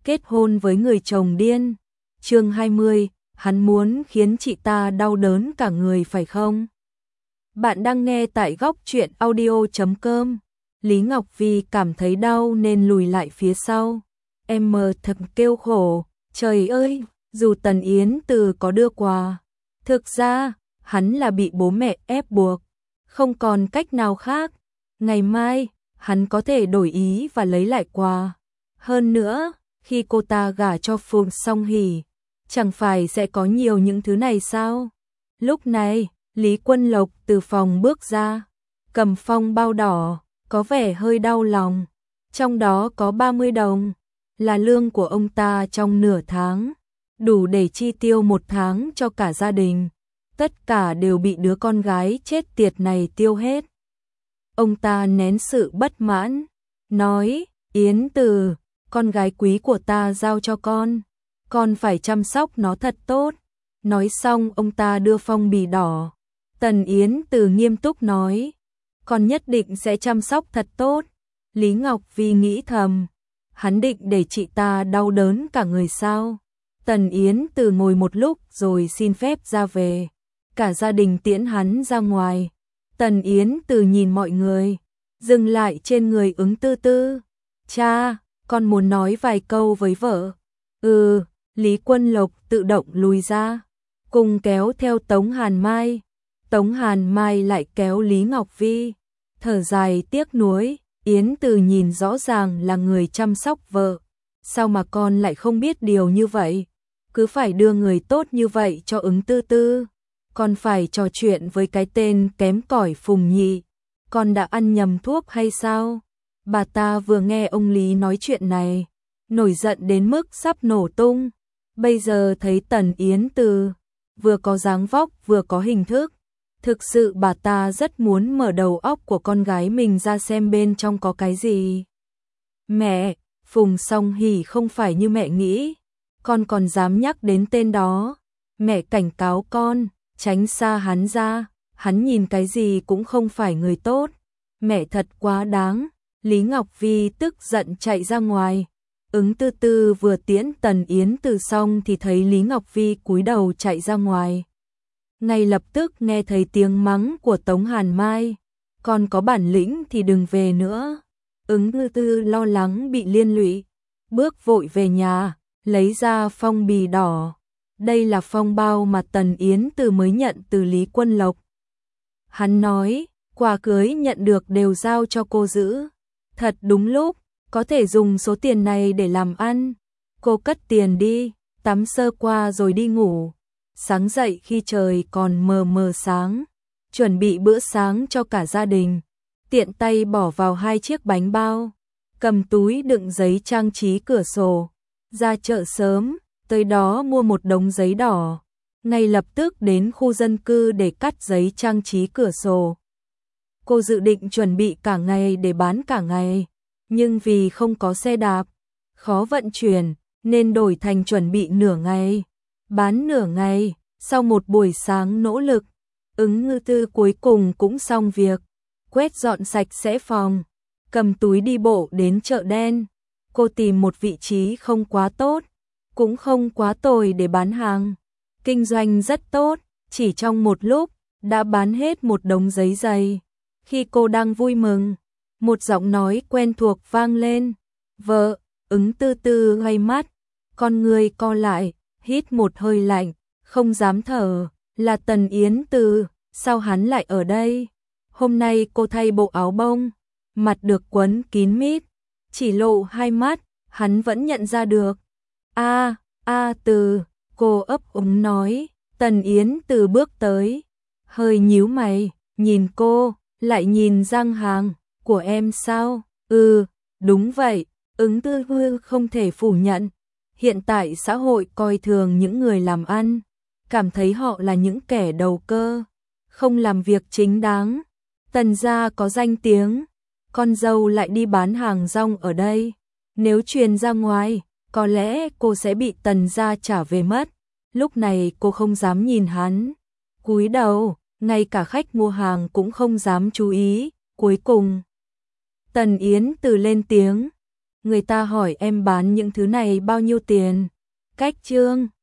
kết hôn với người chồng điên. Chương 20, hắn muốn khiến chị ta đau đớn cả người phải không? Bạn đang nghe tại góc truyện audio.com. Lý Ngọc Vi cảm thấy đau nên lùi lại phía sau. Em mờ thật kêu khổ, trời ơi, dù Tần Yến Từ có đưa quà. Thực ra, hắn là bị bố mẹ ép buộc, không còn cách nào khác. Ngày mai, hắn có thể đổi ý và lấy lại quà. Hơn nữa, khi cô ta gả cho Phùng Song Hỷ, chẳng phải sẽ có nhiều những thứ này sao? Lúc này, Lý Quân Lộc từ phòng bước ra, cầm phong bao đỏ, có vẻ hơi đau lòng. Trong đó có 30 đồng, là lương của ông ta trong nửa tháng, đủ để chi tiêu một tháng cho cả gia đình. Tất cả đều bị đứa con gái chết tiệt này tiêu hết. Ông ta nén sự bất mãn, nói, Yến Từ, con gái quý của ta giao cho con phải chăm sóc nó thật tốt. Nói xong ông ta đưa phong bì đỏ. Tần Yến Từ nghiêm túc nói, con nhất định sẽ chăm sóc thật tốt. Lý Ngọc Vi nghĩ thầm, hắn định để chị ta đau đớn cả người sao? Tần Yến Từ ngồi một lúc rồi xin phép ra về. Cả gia đình tiễn hắn ra ngoài. Tần Yến Từ nhìn mọi người, dừng lại trên người Ứng Tư Tư. Cha, con muốn nói vài câu với vợ. Lý Quân Lộc tự động lùi ra, cùng kéo theo Tống Hàn Mai. Tống Hàn Mai lại kéo Lý Ngọc Vi, thở dài tiếc nuối. Yến Từ nhìn rõ ràng là người chăm sóc vợ, sao mà con lại không biết điều như vậy? Cứ phải đưa người tốt như vậy cho Ứng Tư Tư, con phải trò chuyện với cái tên kém cỏi Phùng Nhị. Con đã ăn nhầm thuốc hay sao? Bà ta vừa nghe ông Lý nói chuyện này, nổi giận đến mức sắp nổ tung. Bây giờ thấy Tần Yến Từ vừa có dáng vóc vừa có hình thức, thực sự bà ta rất muốn mở đầu óc của con gái mình ra xem bên trong có cái gì. Mẹ, Phùng Song Hỷ không phải như mẹ nghĩ, con còn dám nhắc đến tên đó. Mẹ cảnh cáo con, tránh xa hắn ra, hắn nhìn cái gì cũng không phải người tốt. Mẹ thật quá đáng. Lý Ngọc Vi tức giận chạy ra ngoài. Ứng Tư Tư vừa tiễn Tần Yến Từ xong thì thấy Lý Ngọc Vi cúi đầu chạy ra ngoài. Ngay lập tức nghe thấy tiếng mắng của Tống Hàn Mai, con có bản lĩnh thì đừng về nữa. Ứng Tư Tư lo lắng bị liên lụy, bước vội về nhà, lấy ra phong bì đỏ. Đây là phong bao mà Tần Yến Từ mới nhận từ Lý Quân Lộc. Hắn nói, quà cưới nhận được đều giao cho cô giữ. Thật đúng lúc, có thể dùng số tiền này để làm ăn. Cô cất tiền đi, tắm sơ qua rồi đi ngủ. Sáng dậy khi trời còn mờ mờ sáng, chuẩn bị bữa sáng cho cả gia đình. Tiện tay bỏ vào 2 chiếc bánh bao, cầm túi đựng giấy trang trí cửa sổ. Ra chợ sớm, tới đó mua một đống giấy đỏ. Ngay lập tức đến khu dân cư để cắt giấy trang trí cửa sổ. Cô dự định chuẩn bị cả ngày để bán cả ngày, nhưng vì không có xe đạp, khó vận chuyển, nên đổi thành chuẩn bị nửa ngày. Bán nửa ngày, sau một buổi sáng nỗ lực, Ứng Tư cuối cùng cũng xong việc, quét dọn sạch sẽ phòng, cầm túi đi bộ đến chợ đen. Cô tìm một vị trí không quá tốt, cũng không quá tồi để bán hàng. Kinh doanh rất tốt, chỉ trong một lúc, đã bán hết một đống giấy dày. Khi cô đang vui mừng, một giọng nói quen thuộc vang lên. Vợ, Ứng Tư Tư gay mắt, con người co lại, hít một hơi lạnh, không dám thở. Là Tần Yến Từ, sao hắn lại ở đây? Hôm nay cô thay bộ áo bông, mặt được quấn kín mít, chỉ lộ 2 mắt, hắn vẫn nhận ra được. Từ, cô ấp úng nói. Tần Yến Từ bước tới, hơi nhíu mày, nhìn cô, lại nhìn răng hàng. Của em sao? Đúng vậy. Ứng Tư Tư không thể phủ nhận. Hiện tại xã hội coi thường những người làm ăn, cảm thấy họ là những kẻ đầu cơ, không làm việc chính đáng. Tần gia có danh tiếng, con dâu lại đi bán hàng rong ở đây. Nếu truyền ra ngoài, có lẽ cô sẽ bị Tần gia trả về mất. Lúc này cô không dám nhìn hắn, cúi đầu, ngay cả khách mua hàng cũng không dám chú ý. Cuối cùng, Tần Yến Từ lên tiếng, Người ta hỏi em bán những thứ này bao nhiêu tiền? Cách chương